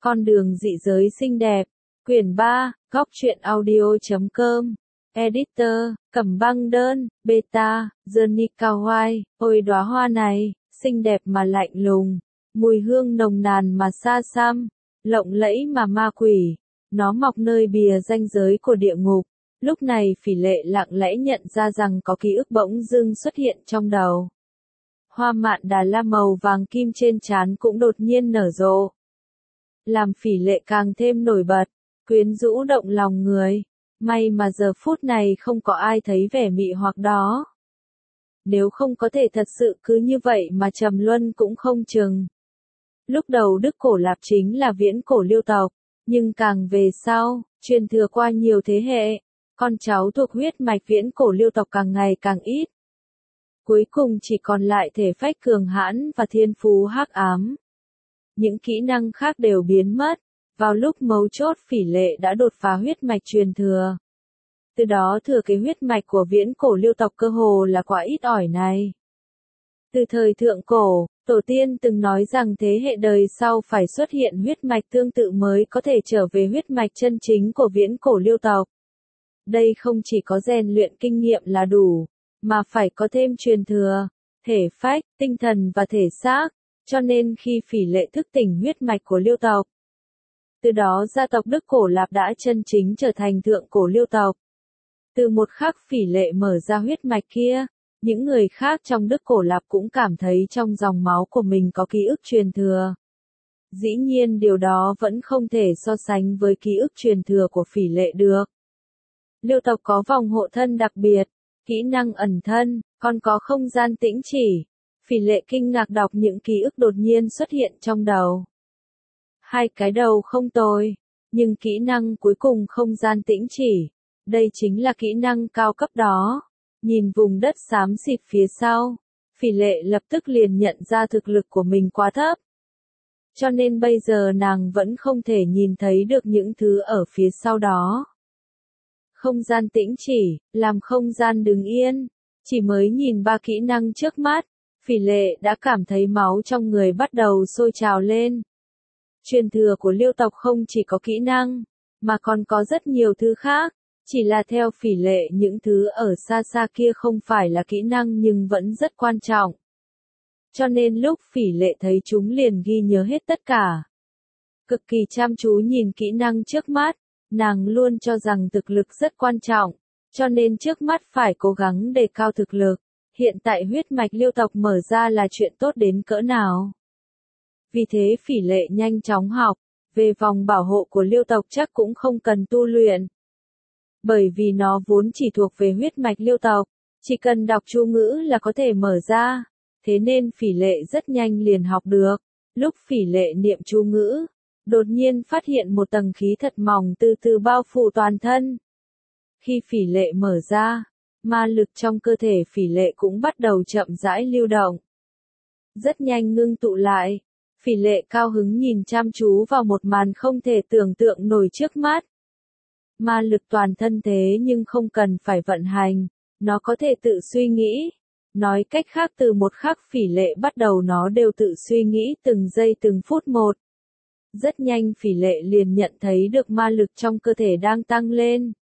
Con đường dị giới xinh đẹp. Quyển 3, Góc truyện audio.com. Editor, Cẩm Băng Đơn, Beta, Johnny Kawai. Ôi đóa hoa này, xinh đẹp mà lạnh lùng, mùi hương nồng nàn mà xa xăm, lộng lẫy mà ma quỷ. Nó mọc nơi bìa ranh giới của địa ngục. Lúc này Phỉ Lệ lặng lẽ nhận ra rằng có ký ức bỗng dưng xuất hiện trong đầu. Hoa mạn đà la màu vàng kim trên trán cũng đột nhiên nở rộ, làm Phỉ Lệ càng thêm nổi bật, quyến rũ động lòng người. May mà giờ phút này không có ai thấy vẻ mị hoặc đó. Nếu không có thể thật sự cứ như vậy mà trầm luân cũng không chừng. Lúc đầu Đức Cổ Lạp chính là viễn cổ Liêu tộc, nhưng càng về sau, truyền thừa qua nhiều thế hệ, con cháu thuộc huyết mạch viễn cổ Liêu tộc càng ngày càng ít. Cuối cùng chỉ còn lại thể phách cường hãn và thiên phú hắc ám. Những kỹ năng khác đều biến mất. Vào lúc mấu chốt Phỉ Lệ đã đột phá huyết mạch truyền thừa. Từ đó thừa kế huyết mạch của viễn cổ Liêu tộc cơ hồ là quá ít ỏi này. Từ thời thượng cổ, tổ tiên từng nói rằng thế hệ đời sau phải xuất hiện huyết mạch tương tự mới có thể trở về huyết mạch chân chính của viễn cổ Liêu tộc. Đây không chỉ có rèn luyện kinh nghiệm là đủ, mà phải có thêm truyền thừa, thể phách, tinh thần và thể xác, cho nên khi Phỉ Lệ thức tỉnh huyết mạch của Liêu tộc, từ đó gia tộc Đức Cổ Lạp đã chân chính trở thành thượng cổ Liêu tộc. Từ một khắc Phỉ Lệ mở ra huyết mạch kia, những người khác trong Đức Cổ Lạp cũng cảm thấy trong dòng máu của mình có ký ức truyền thừa. Dĩ nhiên điều đó vẫn không thể so sánh với ký ức truyền thừa của Phỉ Lệ được. Liêu tộc có vòng hộ thân đặc biệt, kỹ năng ẩn thân, còn có không gian tĩnh chỉ. Phỉ Lệ kinh ngạc đọc những ký ức đột nhiên xuất hiện trong đầu. Hai cái đầu không tồi, nhưng kỹ năng cuối cùng không gian tĩnh chỉ, đây chính là kỹ năng cao cấp đó. Nhìn vùng đất xám xịt phía sau, Phỉ Lệ lập tức liền nhận ra thực lực của mình quá thấp. Cho nên bây giờ nàng vẫn không thể nhìn thấy được những thứ ở phía sau đó. Không gian tĩnh chỉ, làm không gian đứng yên, chỉ mới nhìn ba kỹ năng trước mắt, Phỉ Lệ đã cảm thấy máu trong người bắt đầu sôi trào lên. Truyền thừa của Liêu tộc không chỉ có kỹ năng, mà còn có rất nhiều thứ khác, chỉ là theo Phỉ Lệ những thứ ở xa xa kia không phải là kỹ năng nhưng vẫn rất quan trọng. Cho nên lúc Phỉ Lệ thấy chúng liền ghi nhớ hết tất cả. Cực kỳ chăm chú nhìn kỹ năng trước mắt, nàng luôn cho rằng thực lực rất quan trọng, cho nên trước mắt phải cố gắng đề cao thực lực. Hiện tại huyết mạch Liêu tộc mở ra là chuyện tốt đến cỡ nào. Vì thế Phỉ Lệ nhanh chóng học, về vòng bảo hộ của Liêu tộc chắc cũng không cần tu luyện. Bởi vì nó vốn chỉ thuộc về huyết mạch Liêu tộc, chỉ cần đọc chú ngữ là có thể mở ra, thế nên Phỉ Lệ rất nhanh liền học được. Lúc Phỉ Lệ niệm chú ngữ, đột nhiên phát hiện một tầng khí thật mỏng từ từ bao phủ toàn thân. Khi Phỉ Lệ mở ra, ma lực trong cơ thể Phỉ Lệ cũng bắt đầu chậm rãi lưu động. Rất nhanh ngưng tụ lại. Phỉ Lệ cao hứng nhìn chăm chú vào một màn không thể tưởng tượng nổi trước mắt. Ma lực toàn thân thế nhưng không cần phải vận hành, nó có thể tự suy nghĩ. Nói cách khác từ một khắc Phỉ Lệ bắt đầu nó đều tự suy nghĩ từng giây từng phút một. Rất nhanh Phỉ Lệ liền nhận thấy được ma lực trong cơ thể đang tăng lên.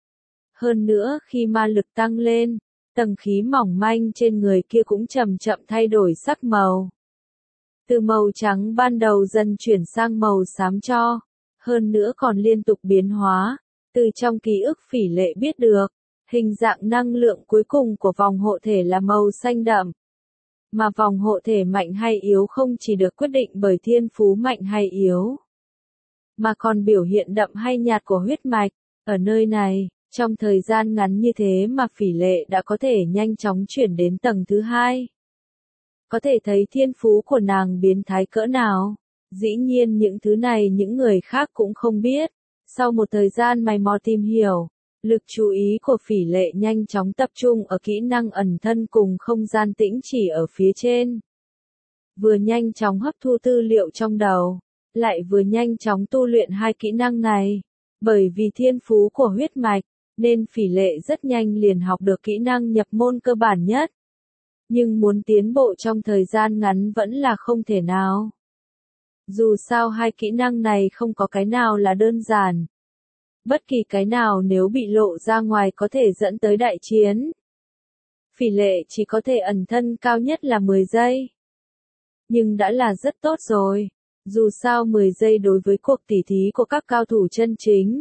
Hơn nữa khi ma lực tăng lên, tầng khí mỏng manh trên người kia cũng chậm chậm thay đổi sắc màu. Từ màu trắng ban đầu dần chuyển sang màu xám cho, hơn nữa còn liên tục biến hóa. Từ trong ký ức Phỉ Lệ biết được, hình dạng năng lượng cuối cùng của vòng hộ thể là màu xanh đậm. Mà vòng hộ thể mạnh hay yếu không chỉ được quyết định bởi thiên phú mạnh hay yếu, mà còn biểu hiện đậm hay nhạt của huyết mạch. Ở nơi này, trong thời gian ngắn như thế mà Phỉ Lệ đã có thể nhanh chóng chuyển đến tầng thứ hai. Có thể thấy thiên phú của nàng biến thái cỡ nào. Dĩ nhiên những thứ này những người khác cũng không biết. Sau một thời gian mày mò tìm hiểu, lực chú ý của Phỉ Lệ nhanh chóng tập trung ở kỹ năng ẩn thân cùng không gian tĩnh chỉ ở phía trên. Vừa nhanh chóng hấp thu tư liệu trong đầu, lại vừa nhanh chóng tu luyện hai kỹ năng này. Bởi vì thiên phú của huyết mạch, nên Phỉ Lệ rất nhanh liền học được kỹ năng nhập môn cơ bản nhất. Nhưng muốn tiến bộ trong thời gian ngắn vẫn là không thể nào. Dù sao hai kỹ năng này không có cái nào là đơn giản. Bất kỳ cái nào nếu bị lộ ra ngoài có thể dẫn tới đại chiến. Phỉ lệ chỉ có thể ẩn thân cao nhất là 10 giây. Nhưng đã là rất tốt rồi. Dù sao 10 giây đối với cuộc tỉ thí của các cao thủ chân chính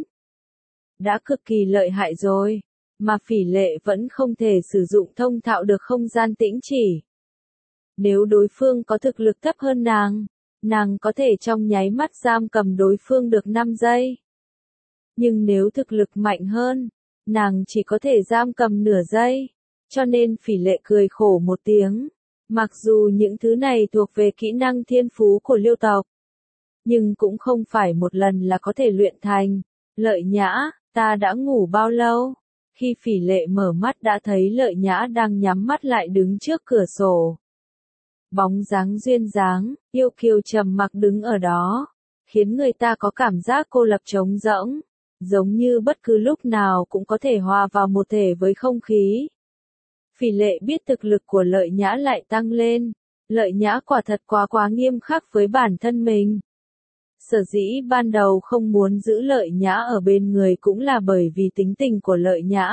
đã cực kỳ lợi hại rồi. Mà phỉ lệ vẫn không thể sử dụng thông thạo được không gian tĩnh chỉ. Nếu đối phương có thực lực thấp hơn nàng có thể trong nháy mắt giam cầm đối phương được 5 giây. Nhưng nếu thực lực mạnh hơn, nàng chỉ có thể giam cầm nửa giây. Cho nên phỉ lệ cười khổ một tiếng. Mặc dù những thứ này thuộc về kỹ năng thiên phú của Liêu tộc, nhưng cũng không phải một lần là có thể luyện thành. Lợi Nhã, ta đã ngủ bao lâu? Khi phỉ lệ mở mắt đã thấy Lợi Nhã đang nhắm mắt lại đứng trước cửa sổ. Bóng dáng duyên dáng, yêu kiều trầm mặc đứng ở đó, khiến người ta có cảm giác cô lập trống rỗng, giống như bất cứ lúc nào cũng có thể hòa vào một thể với không khí. Phỉ lệ biết thực lực của Lợi Nhã lại tăng lên, Lợi Nhã quả thật quá nghiêm khắc với bản thân mình. Sở dĩ ban đầu không muốn giữ Lợi Nhã ở bên người cũng là bởi vì tính tình của Lợi Nhã.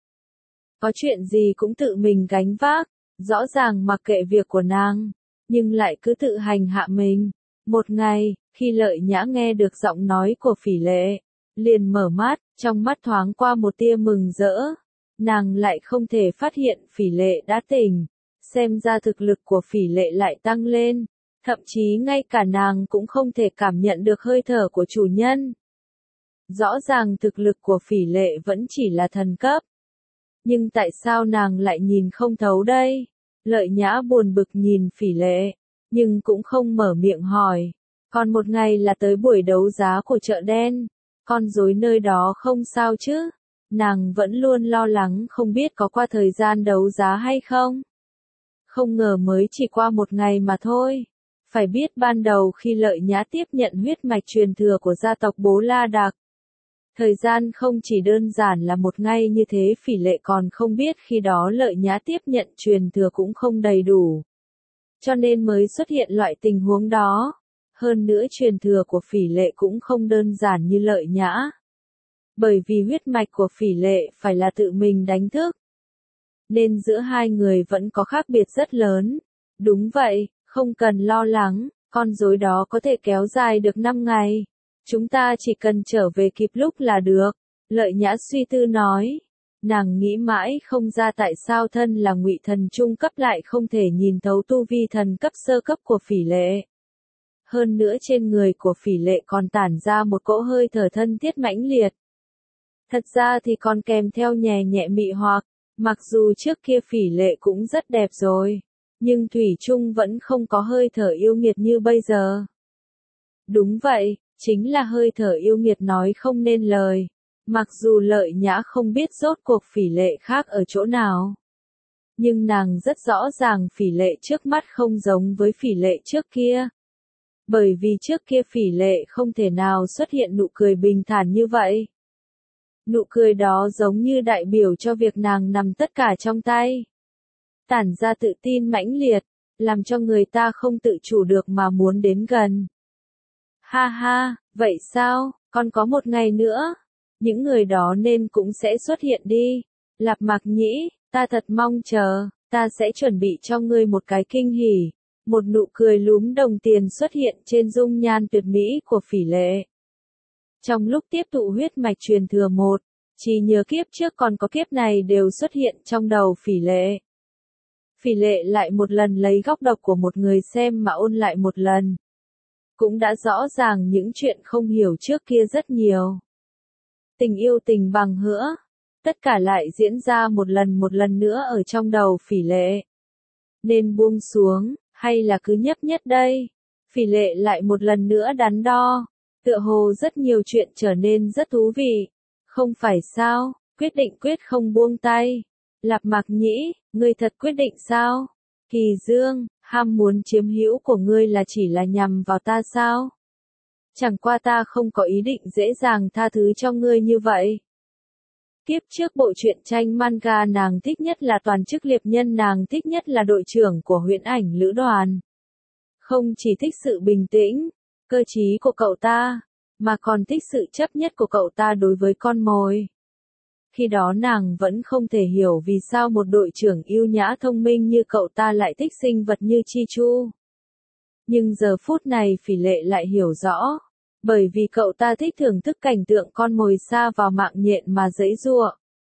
Có chuyện gì cũng tự mình gánh vác, rõ ràng mặc kệ việc của nàng, nhưng lại cứ tự hành hạ mình. Một ngày, khi Lợi Nhã nghe được giọng nói của phỉ lệ, liền mở mắt, trong mắt thoáng qua một tia mừng rỡ. Nàng lại không thể phát hiện phỉ lệ đã tỉnh, xem ra thực lực của phỉ lệ lại tăng lên, thậm chí ngay cả nàng cũng không thể cảm nhận được hơi thở của chủ nhân. Rõ ràng thực lực của phỉ lệ vẫn chỉ là thần cấp. Nhưng tại sao nàng lại nhìn không thấu đây? Lợi Nhã buồn bực nhìn phỉ lệ, nhưng cũng không mở miệng hỏi. Còn một ngày là tới buổi đấu giá của chợ đen, con rối nơi đó không sao chứ? Nàng vẫn luôn lo lắng không biết có qua thời gian đấu giá hay không. Không ngờ mới chỉ qua một ngày mà thôi. Phải biết ban đầu khi Lợi Nhã tiếp nhận huyết mạch truyền thừa của gia tộc Bố La Đạc, thời gian không chỉ đơn giản là một ngày như thế, phỉ lệ còn không biết khi đó Lợi Nhã tiếp nhận truyền thừa cũng không đầy đủ. Cho nên mới xuất hiện loại tình huống đó. Hơn nữa truyền thừa của phỉ lệ cũng không đơn giản như Lợi Nhã. Bởi vì huyết mạch của phỉ lệ phải là tự mình đánh thức. Nên giữa hai người vẫn có khác biệt rất lớn. Đúng vậy, không cần lo lắng, con rối đó có thể kéo dài được 5 ngày. Chúng ta chỉ cần trở về kịp lúc là được. Lợi Nhã suy tư nói. Nàng nghĩ mãi không ra tại sao thân là ngụy thần trung cấp lại không thể nhìn thấu tu vi thần cấp sơ cấp của phỉ lệ. Hơn nữa trên người của phỉ lệ còn tản ra một cỗ hơi thở thân thiết mãnh liệt. Thật ra thì còn kèm theo nhẹ nhẹ mị hoặc, mặc dù trước kia phỉ lệ cũng rất đẹp rồi, nhưng thủy chung vẫn không có hơi thở yêu nghiệt như bây giờ. Đúng vậy, chính là hơi thở yêu nghiệt nói không nên lời. Mặc dù Lợi Nhã không biết rốt cuộc phỉ lệ khác ở chỗ nào, nhưng nàng rất rõ ràng phỉ lệ trước mắt không giống với phỉ lệ trước kia. Bởi vì trước kia phỉ lệ không thể nào xuất hiện nụ cười bình thản như vậy. Nụ cười đó giống như đại biểu cho việc nàng nằm tất cả trong tay. Tản ra tự tin mãnh liệt, làm cho người ta không tự chủ được mà muốn đến gần. Ha ha, vậy sao, còn có một ngày nữa. Những người đó nên cũng sẽ xuất hiện đi. Lạp Mạc Nhĩ, ta thật mong chờ, ta sẽ chuẩn bị cho ngươi một cái kinh hỉ. Một nụ cười lúm đồng tiền xuất hiện trên dung nhan tuyệt mỹ của phỉ lệ. Trong lúc tiếp thụ huyết mạch truyền thừa một, chỉ nhớ kiếp trước còn có kiếp này đều xuất hiện trong đầu phỉ lệ. Phỉ lệ lại một lần lấy góc độc của một người xem mà ôn lại một lần. Cũng đã rõ ràng những chuyện không hiểu trước kia rất nhiều. Tình yêu tình bằng hữu, tất cả lại diễn ra một lần nữa ở trong đầu phỉ lệ. Nên buông xuống, hay là cứ nhấp nhất đây? Phỉ lệ lại một lần nữa đắn đo. Tựa hồ rất nhiều chuyện trở nên rất thú vị. Không phải sao, quyết không buông tay. Lạp Mạc Nhĩ, ngươi thật quyết định sao? Kỳ Dương, ham muốn chiếm hữu của ngươi là chỉ là nhằm vào ta sao? Chẳng qua ta không có ý định dễ dàng tha thứ cho ngươi như vậy. Kiếp trước bộ truyện tranh manga nàng thích nhất là toàn chức liệp nhân, nàng thích nhất là đội trưởng của huyễn ảnh lữ đoàn. Không chỉ thích sự bình tĩnh, cơ trí của cậu ta, mà còn thích sự chấp nhất của cậu ta đối với con mồi. Khi đó nàng vẫn không thể hiểu vì sao một đội trưởng yêu nhã thông minh như cậu ta lại thích sinh vật như Chi Chu. Nhưng giờ phút này Phỉ Lệ lại hiểu rõ, bởi vì cậu ta thích thưởng thức cảnh tượng con mồi sa vào mạng nhện mà giãy giụa.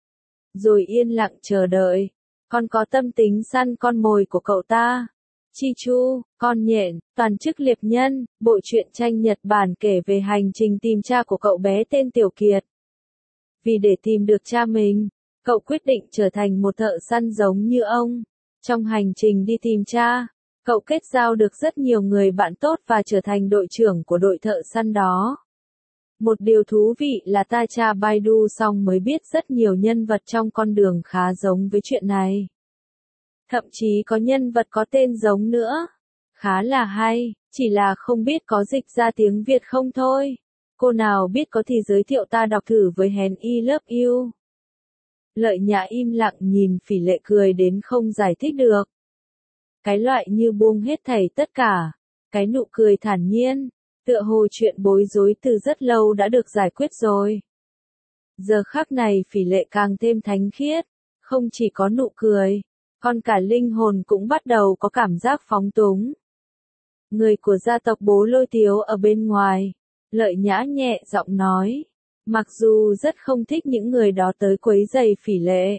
Rồi yên lặng chờ đợi, còn có tâm tính săn con mồi của cậu ta. Chi Chu, con nhện, toàn chức liệp nhân, bộ truyện tranh Nhật Bản kể về hành trình tìm cha của cậu bé tên Tiểu Kiệt. Vì để tìm được cha mình, cậu quyết định trở thành một thợ săn giống như ông. Trong hành trình đi tìm cha, cậu kết giao được rất nhiều người bạn tốt và trở thành đội trưởng của đội thợ săn đó. Một điều thú vị là ta tra Baidu xong mới biết rất nhiều nhân vật trong con đường khá giống với chuyện này. Thậm chí có nhân vật có tên giống nữa. Khá là hay, chỉ là không biết có dịch ra tiếng Việt không thôi. Cô nào biết có thì giới thiệu ta đọc thử với Hén I Love You. Lợi Nhã im lặng nhìn Phỉ Lệ cười đến không giải thích được. Cái loại như buông hết thảy tất cả, cái nụ cười thản nhiên, tựa hồ chuyện bối rối từ rất lâu đã được giải quyết rồi. Giờ khắc này Phỉ Lệ càng thêm thánh khiết, không chỉ có nụ cười, còn cả linh hồn cũng bắt đầu có cảm giác phóng túng. Người của gia tộc Bố Lôi Tiếu ở bên ngoài, Lợi Nhã nhẹ giọng nói, mặc dù rất không thích những người đó tới quấy rầy Phỉ Lệ.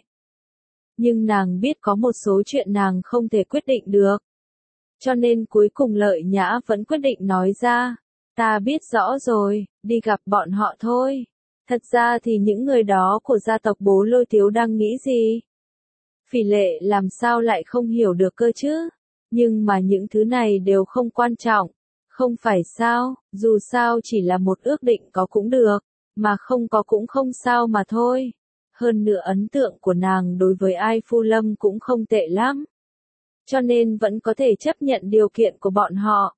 Nhưng nàng biết có một số chuyện nàng không thể quyết định được. Cho nên cuối cùng Lợi Nhã vẫn quyết định nói ra, ta biết rõ rồi, đi gặp bọn họ thôi. Thật ra thì những người đó của gia tộc Bố Lôi Tiếu đang nghĩ gì? Phỉ Lệ làm sao lại không hiểu được cơ chứ? Nhưng mà những thứ này đều không quan trọng. Không phải sao, dù sao chỉ là một ước định có cũng được, mà không có cũng không sao mà thôi. Hơn nữa ấn tượng của nàng đối với Ai Phu Lâm cũng không tệ lắm. Cho nên vẫn có thể chấp nhận điều kiện của bọn họ.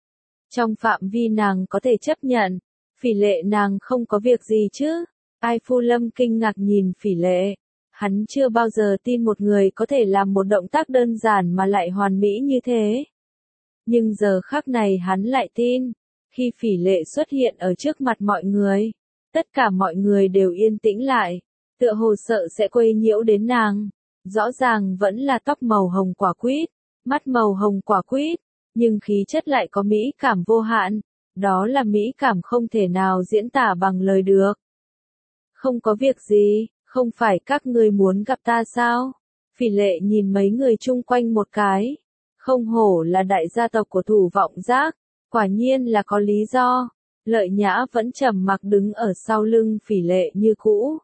Trong phạm vi nàng có thể chấp nhận, Phỉ Lệ nàng không có việc gì chứ? Ai Phu Lâm kinh ngạc nhìn Phỉ Lệ. Hắn chưa bao giờ tin một người có thể làm một động tác đơn giản mà lại hoàn mỹ như thế. Nhưng giờ khắc này hắn lại tin. Khi Phỉ Lệ xuất hiện ở trước mặt mọi người, tất cả mọi người đều yên tĩnh lại, tựa hồ sợ sẽ quấy nhiễu đến nàng. Rõ ràng vẫn là tóc màu hồng quả quýt, mắt màu hồng quả quýt, nhưng khí chất lại có mỹ cảm vô hạn. Đó là mỹ cảm không thể nào diễn tả bằng lời được. Không có việc gì, không phải các ngươi muốn gặp ta sao? Phỉ Lệ nhìn mấy người chung quanh một cái. Không hổ là đại gia tộc của Thủ Vọng Giác, quả nhiên là có lý do. Lợi Nhã vẫn trầm mặc đứng ở sau lưng Phỉ Lệ như cũ.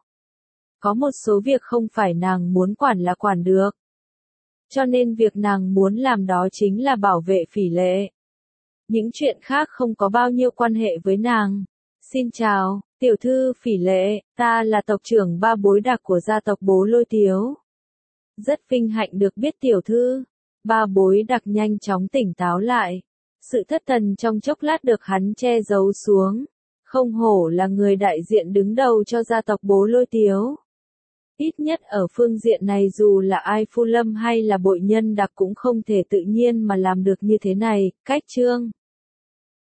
Có một số việc không phải nàng muốn quản là quản được. Cho nên việc nàng muốn làm đó chính là bảo vệ Phỉ Lệ. Những chuyện khác không có bao nhiêu quan hệ với nàng. Xin chào, tiểu thư Phỉ Lệ, ta là tộc trưởng Ba Bối Đặc của gia tộc Bố Lôi Tiếu. Rất vinh hạnh được biết tiểu thư. Ba Bối Đặc nhanh chóng tỉnh táo lại. Sự thất thần trong chốc lát được hắn che giấu xuống. Không hổ là người đại diện đứng đầu cho gia tộc Bố Lôi Tiếu. Ít nhất ở phương diện này dù là Ai Phu Lâm hay là Bội Nhân Đặc cũng không thể tự nhiên mà làm được như thế này. Cách chương